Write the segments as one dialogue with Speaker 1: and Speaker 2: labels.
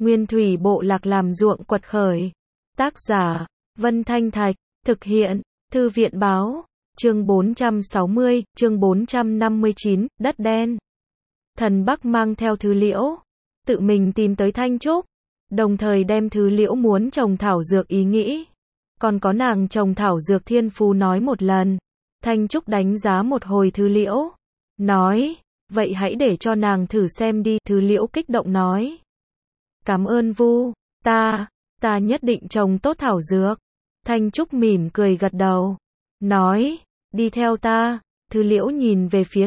Speaker 1: Nguyên thủy bộ lạc làm ruộng quật khởi. Tác giả, Vân Thanh Thạch, thực hiện, Thư viện báo, chương 460, chương 459, đất đen. Thần Bắc mang theo Thứ Liễu, tự mình tìm tới Thanh Trúc, đồng thời đem Thứ Liễu muốn trồng thảo dược ý nghĩ, còn có nàng trồng thảo dược thiên phú nói một lần. Thanh Trúc đánh giá một hồi Thứ Liễu, nói, vậy hãy để cho nàng thử xem đi. Thứ Liễu kích động nói, cảm ơn Vu, ta nhất định trồng tốt thảo dược. Thanh Trúc mỉm cười gật đầu, nói, đi theo ta. Thứ Liễu nhìn về phía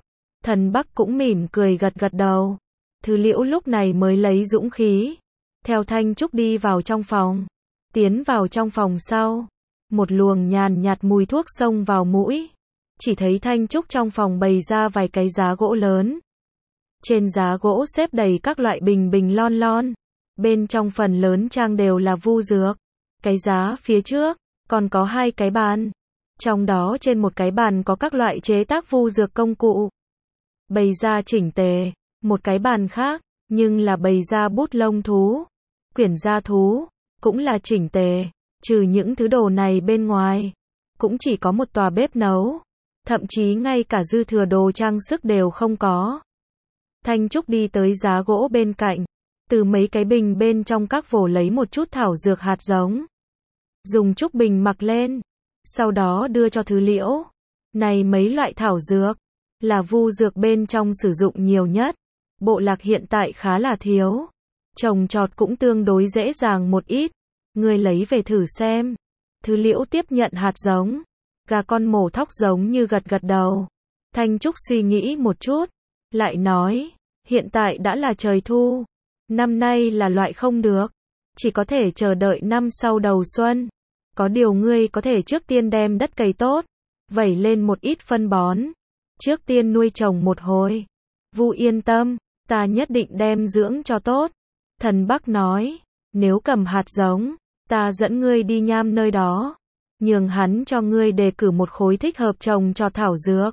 Speaker 1: Thần Bắc cũng mỉm cười gật đầu. Thứ Liễu lúc này mới lấy dũng khí, theo Thanh Trúc đi vào trong phòng. Tiến vào trong phòng sau, một luồng nhàn nhạt mùi thuốc xông vào mũi. Chỉ thấy Thanh Trúc trong phòng bày ra vài cái giá gỗ lớn. Trên giá gỗ xếp đầy các loại bình lon. Bên trong phần lớn trang đều là vu dược. Cái giá phía trước, còn có hai cái bàn. Trong đó trên một cái bàn có các loại chế tác vu dược công cụ, bày ra chỉnh tề. Một cái bàn khác, nhưng là bày ra bút lông thú, quyển gia thú, cũng là chỉnh tề. Trừ những thứ đồ này bên ngoài, cũng chỉ có một tòa bếp nấu. Thậm chí ngay cả dư thừa đồ trang sức đều không có. Thanh Trúc đi tới giá gỗ bên cạnh, từ mấy cái bình bên trong các vổ lấy một chút thảo dược hạt giống, dùng trúc bình mặc lên, sau đó đưa cho Thứ Liễu. Này mấy loại thảo dược, là vu dược bên trong sử dụng nhiều nhất. Bộ lạc hiện tại khá là thiếu, trồng trọt cũng tương đối dễ dàng một ít. Ngươi lấy về thử xem. Thứ Liễu tiếp nhận hạt giống. Gà con mổ thóc giống như gật đầu. Thanh Trúc suy nghĩ một chút, lại nói, hiện tại đã là trời thu, năm nay là loại không được, chỉ có thể chờ đợi năm sau đầu xuân. Có điều ngươi có thể trước tiên đem đất cày tốt, vẩy lên một ít phân bón, trước tiên nuôi trồng một hồi. Vu yên tâm, ta nhất định đem dưỡng cho tốt. Thần Bắc nói, nếu cầm hạt giống, ta dẫn ngươi đi Nham nơi đó, nhường hắn cho ngươi đề cử một khối thích hợp trồng cho thảo dược.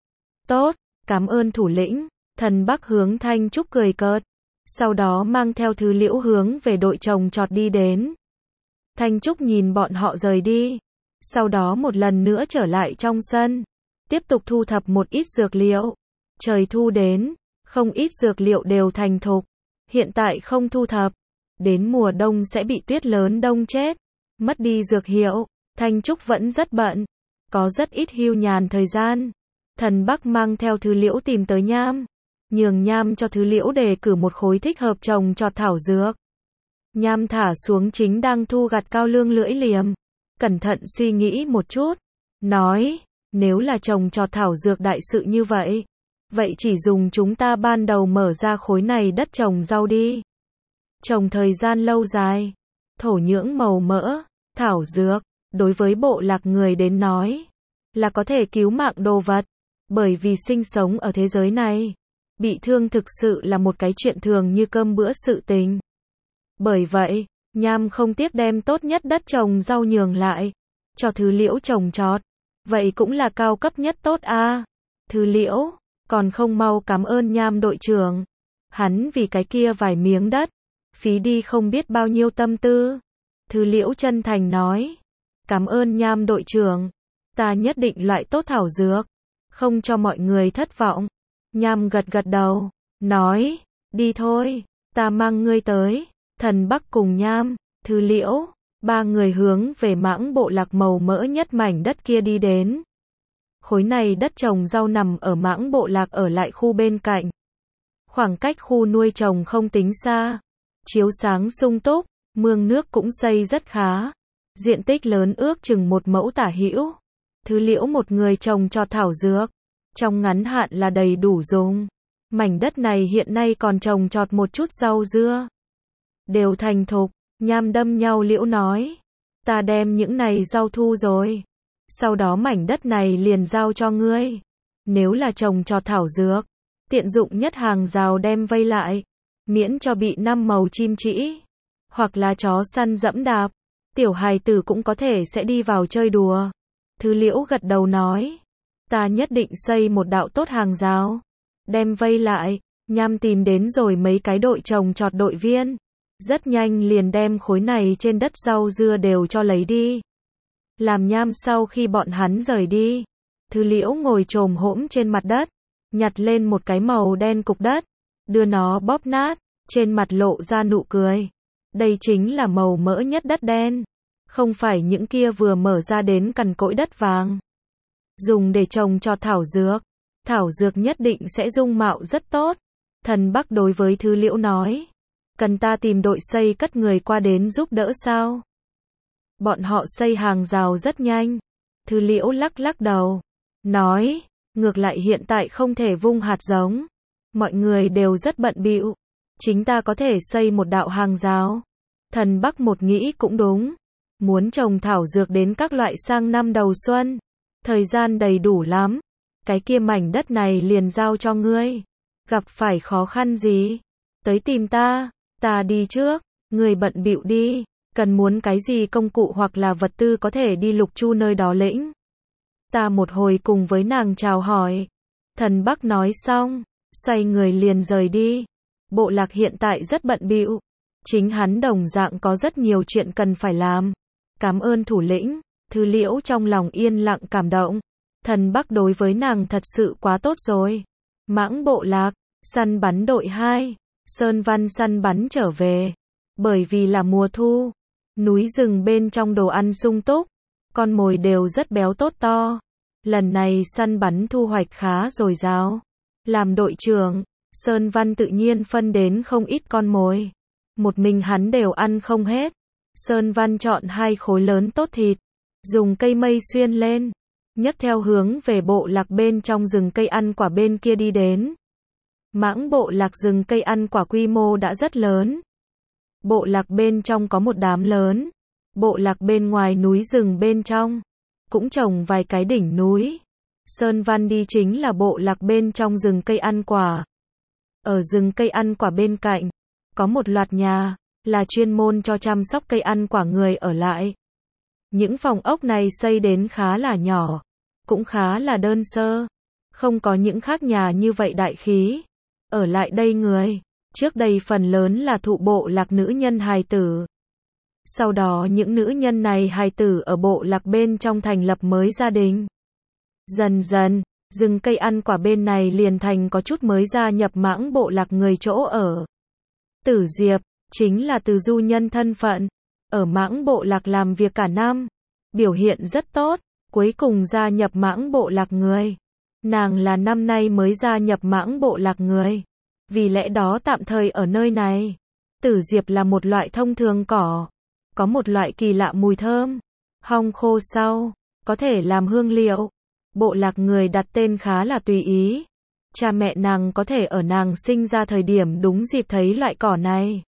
Speaker 1: Tốt, cảm ơn thủ lĩnh. Thần Bắc hướng Thanh Trúc cười cợt, sau đó mang theo Thứ Liễu hướng về đội trồng trọt đi đến. Thanh Trúc nhìn bọn họ rời đi, sau đó một lần nữa trở lại trong sân, tiếp tục thu thập một ít dược liệu. Trời thu đến, không ít dược liệu đều thành thục, hiện tại không thu thập, đến mùa đông sẽ bị tuyết lớn đông chết, mất đi dược hiệu. Thanh Trúc vẫn rất bận, có rất ít hưu nhàn thời gian. Thần Bắc mang theo Thứ Liễu tìm tới Nham, nhường Nham cho Thứ Liễu đề cử một khối thích hợp trồng trọt thảo dược. Nham thả xuống chính đang thu gặt cao lương lưỡi liềm, cẩn thận suy nghĩ một chút, nói, nếu là trồng trọt thảo dược đại sự như vậy, vậy chỉ dùng chúng ta ban đầu mở ra khối này đất trồng rau đi. Trồng thời gian lâu dài, thổ nhưỡng màu mỡ, thảo dược, đối với bộ lạc người đến nói, là có thể cứu mạng đồ vật. Bởi vì sinh sống ở thế giới này, bị thương thực sự là một cái chuyện thường như cơm bữa sự tình. Bởi vậy, Nham không tiếc đem tốt nhất đất trồng rau nhường lại cho Thứ Liễu trồng trọt. Vậy cũng là cao cấp nhất tốt a. Thứ Liễu, còn không mau cảm ơn Nham đội trưởng. Hắn vì cái kia vài miếng đất, phí đi không biết bao nhiêu tâm tư. Thứ Liễu chân thành nói, cảm ơn Nham đội trưởng, ta nhất định loại tốt thảo dược, không cho mọi người thất vọng. Nham gật đầu, nói, đi thôi, ta mang ngươi tới. Thần Bắc cùng Nham, Thứ Liễu, ba người hướng về mãng bộ lạc màu mỡ nhất mảnh đất kia đi đến. Khối này đất trồng rau nằm ở mãng bộ lạc ở lại khu bên cạnh. Khoảng cách khu nuôi trồng không tính xa, chiếu sáng sung túc, mương nước cũng xây rất khá. Diện tích lớn ước chừng 1 mẫu tả hữu. Thứ Liễu một người trồng cho thảo dược, trong ngắn hạn là đầy đủ dùng. Mảnh đất này hiện nay còn trồng trọt một chút rau dưa, đều thành thục. Nham đâm nhau Liễu nói, ta đem những này rau thu rồi, sau đó mảnh đất này liền giao cho ngươi. Nếu là trồng trọt thảo dược, tiện dụng nhất hàng rào đem vây lại, miễn cho bị 5 màu chim trĩ, hoặc là chó săn dẫm đạp. Tiểu hài tử cũng có thể sẽ đi vào chơi đùa. Thứ Liễu gật đầu nói, ta nhất định xây một đạo tốt hàng rào, đem vây lại. Nham tìm đến rồi mấy cái đội trồng trọt đội viên, rất nhanh liền đem khối này trên đất rau dưa đều cho lấy đi. Làm nham sau khi bọn hắn rời đi, Thư Liễu ngồi chồm hổm trên mặt đất, nhặt lên một cái màu đen cục đất, đưa nó bóp nát, trên mặt lộ ra nụ cười. Đây chính là màu mỡ nhất đất đen, không phải những kia vừa mở ra đến cằn cỗi đất vàng. Dùng để trồng cho thảo dược nhất định sẽ dung mạo rất tốt. Thần Bắc đối với Thư Liễu nói, cần ta tìm đội xây cất người qua đến giúp đỡ sao? Bọn họ xây hàng rào rất nhanh. Thư Liễu lắc lắc đầu, nói, ngược lại hiện tại không thể vung hạt giống. Mọi người đều rất bận bịu. Chính ta có thể xây một đạo hàng rào. Thần Bắc một nghĩ cũng đúng. Muốn trồng thảo dược đến các loại sang năm đầu xuân. Thời gian đầy đủ lắm. Cái kia mảnh đất này liền giao cho ngươi. Gặp phải khó khăn gì? Tới tìm ta đi trước. Ngươi bận bịu đi. Cần muốn cái gì công cụ hoặc là vật tư có thể đi Lục Chu nơi đó lĩnh. Ta một hồi cùng với nàng chào hỏi. Thần Bắc nói xong, xoay người liền rời đi. Bộ lạc hiện tại rất bận bịu. Chính hắn đồng dạng có rất nhiều chuyện cần phải làm. Cảm ơn thủ lĩnh. Thư Liễu trong lòng yên lặng cảm động. Thần Bắc đối với nàng thật sự quá tốt rồi. Mãng bộ lạc, săn bắn đội 2, Sơn Văn săn bắn trở về. Bởi vì là mùa thu, núi rừng bên trong đồ ăn sung túc, con mồi đều rất béo tốt to. Lần này săn bắn thu hoạch khá dồi dào. Làm đội trưởng, Sơn Văn tự nhiên phân đến không ít con mồi. Một mình hắn đều ăn không hết. Sơn Văn chọn 2 khối lớn tốt thịt, dùng cây mây xuyên lên, nhấc theo hướng về bộ lạc bên trong rừng cây ăn quả bên kia đi đến. Mãng bộ lạc rừng cây ăn quả quy mô đã rất lớn. Bộ lạc bên trong có một đám lớn. Bộ lạc bên ngoài núi rừng bên trong cũng trồng vài cái đỉnh núi. Sơn Văn đi chính là bộ lạc bên trong rừng cây ăn quả. Ở rừng cây ăn quả bên cạnh có một loạt nhà, là chuyên môn cho chăm sóc cây ăn quả người ở lại. Những phòng ốc này xây đến khá là nhỏ, cũng khá là đơn sơ, không có những khác nhà như vậy đại khí. Ở lại đây người, trước đây phần lớn là thụ bộ lạc nữ nhân hài tử. Sau đó những nữ nhân này hài tử ở bộ lạc bên trong thành lập mới gia đình. Dần dần, rừng cây ăn quả bên này liền thành có chút mới gia nhập mãng bộ lạc người chỗ ở. Tử Diệp, chính là từ du nhân thân phận, ở mãng bộ lạc làm việc cả năm, biểu hiện rất tốt, cuối cùng gia nhập mãng bộ lạc người. Nàng là năm nay mới gia nhập mãng bộ lạc người, vì lẽ đó tạm thời ở nơi này. Tử Diệp là một loại thông thường cỏ, có một loại kỳ lạ mùi thơm, hong khô sau, có thể làm hương liệu. Bộ lạc người đặt tên khá là tùy ý. Cha mẹ nàng có thể ở nàng sinh ra thời điểm đúng dịp thấy loại cỏ này.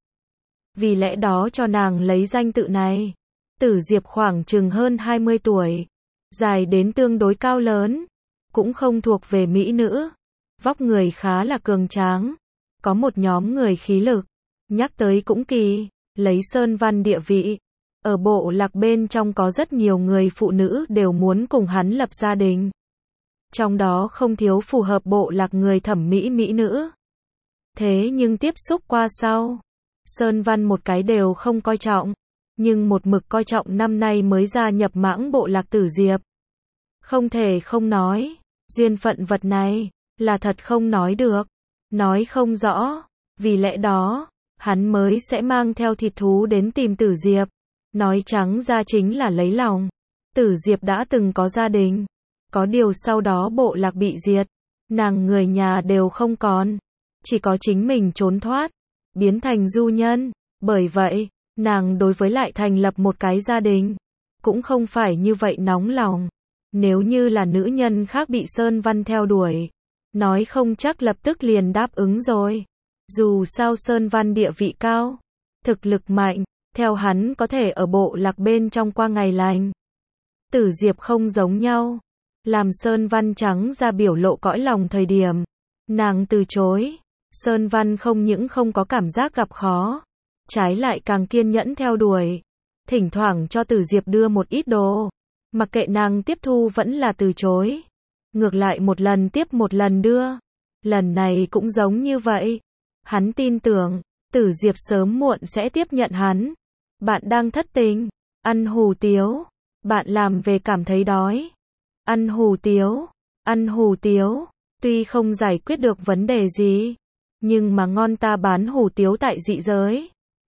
Speaker 1: Vì lẽ đó cho nàng lấy danh tự này. Tử Diệp khoảng chừng hơn 20 tuổi, dài đến tương đối cao lớn, cũng không thuộc về mỹ nữ. Vóc người khá là cường tráng, có một nhóm người khí lực. Nhắc tới cũng kỳ, lấy Sơn Văn địa vị. Ở bộ lạc bên trong có rất nhiều người phụ nữ đều muốn cùng hắn lập gia đình. Trong đó không thiếu phù hợp bộ lạc người thẩm mỹ mỹ nữ. Thế nhưng tiếp xúc qua sau, Sơn Văn một cái đều không coi trọng, nhưng một mực coi trọng năm nay mới gia nhập mãng bộ lạc Tử Diệp. Không thể không nói, duyên phận vật này, là thật không nói được, nói không rõ, vì lẽ đó, hắn mới sẽ mang theo thịt thú đến tìm Tử Diệp. Nói trắng ra chính là lấy lòng. Tử Diệp đã từng có gia đình, có điều sau đó bộ lạc bị diệt, nàng người nhà đều không còn, chỉ có chính mình trốn thoát, biến thành du nhân. Bởi vậy, nàng đối với lại thành lập một cái gia đình, cũng không phải như vậy nóng lòng. Nếu như là nữ nhân khác bị Sơn Văn theo đuổi, nói không chắc lập tức liền đáp ứng rồi. Dù sao Sơn Văn địa vị cao, thực lực mạnh, theo hắn có thể ở bộ lạc bên trong qua ngày lành. Tử Diệp không giống nhau, làm Sơn Văn trắng ra biểu lộ cõi lòng thời điểm, nàng từ chối. Sơn Văn không những không có cảm giác gặp khó, trái lại càng kiên nhẫn theo đuổi, thỉnh thoảng cho Tử Diệp đưa một ít đồ, mặc kệ nàng tiếp thu vẫn là từ chối, ngược lại một lần tiếp một lần đưa. Lần này cũng giống như vậy, hắn tin tưởng, Tử Diệp sớm muộn sẽ tiếp nhận hắn. Bạn đang thất tình. Ăn hủ tiếu. Bạn làm về cảm thấy đói. Ăn hủ tiếu. Ăn hủ tiếu. Tuy không giải quyết được vấn đề gì, nhưng mà ngon, ta bán hủ tiếu tại dị giới.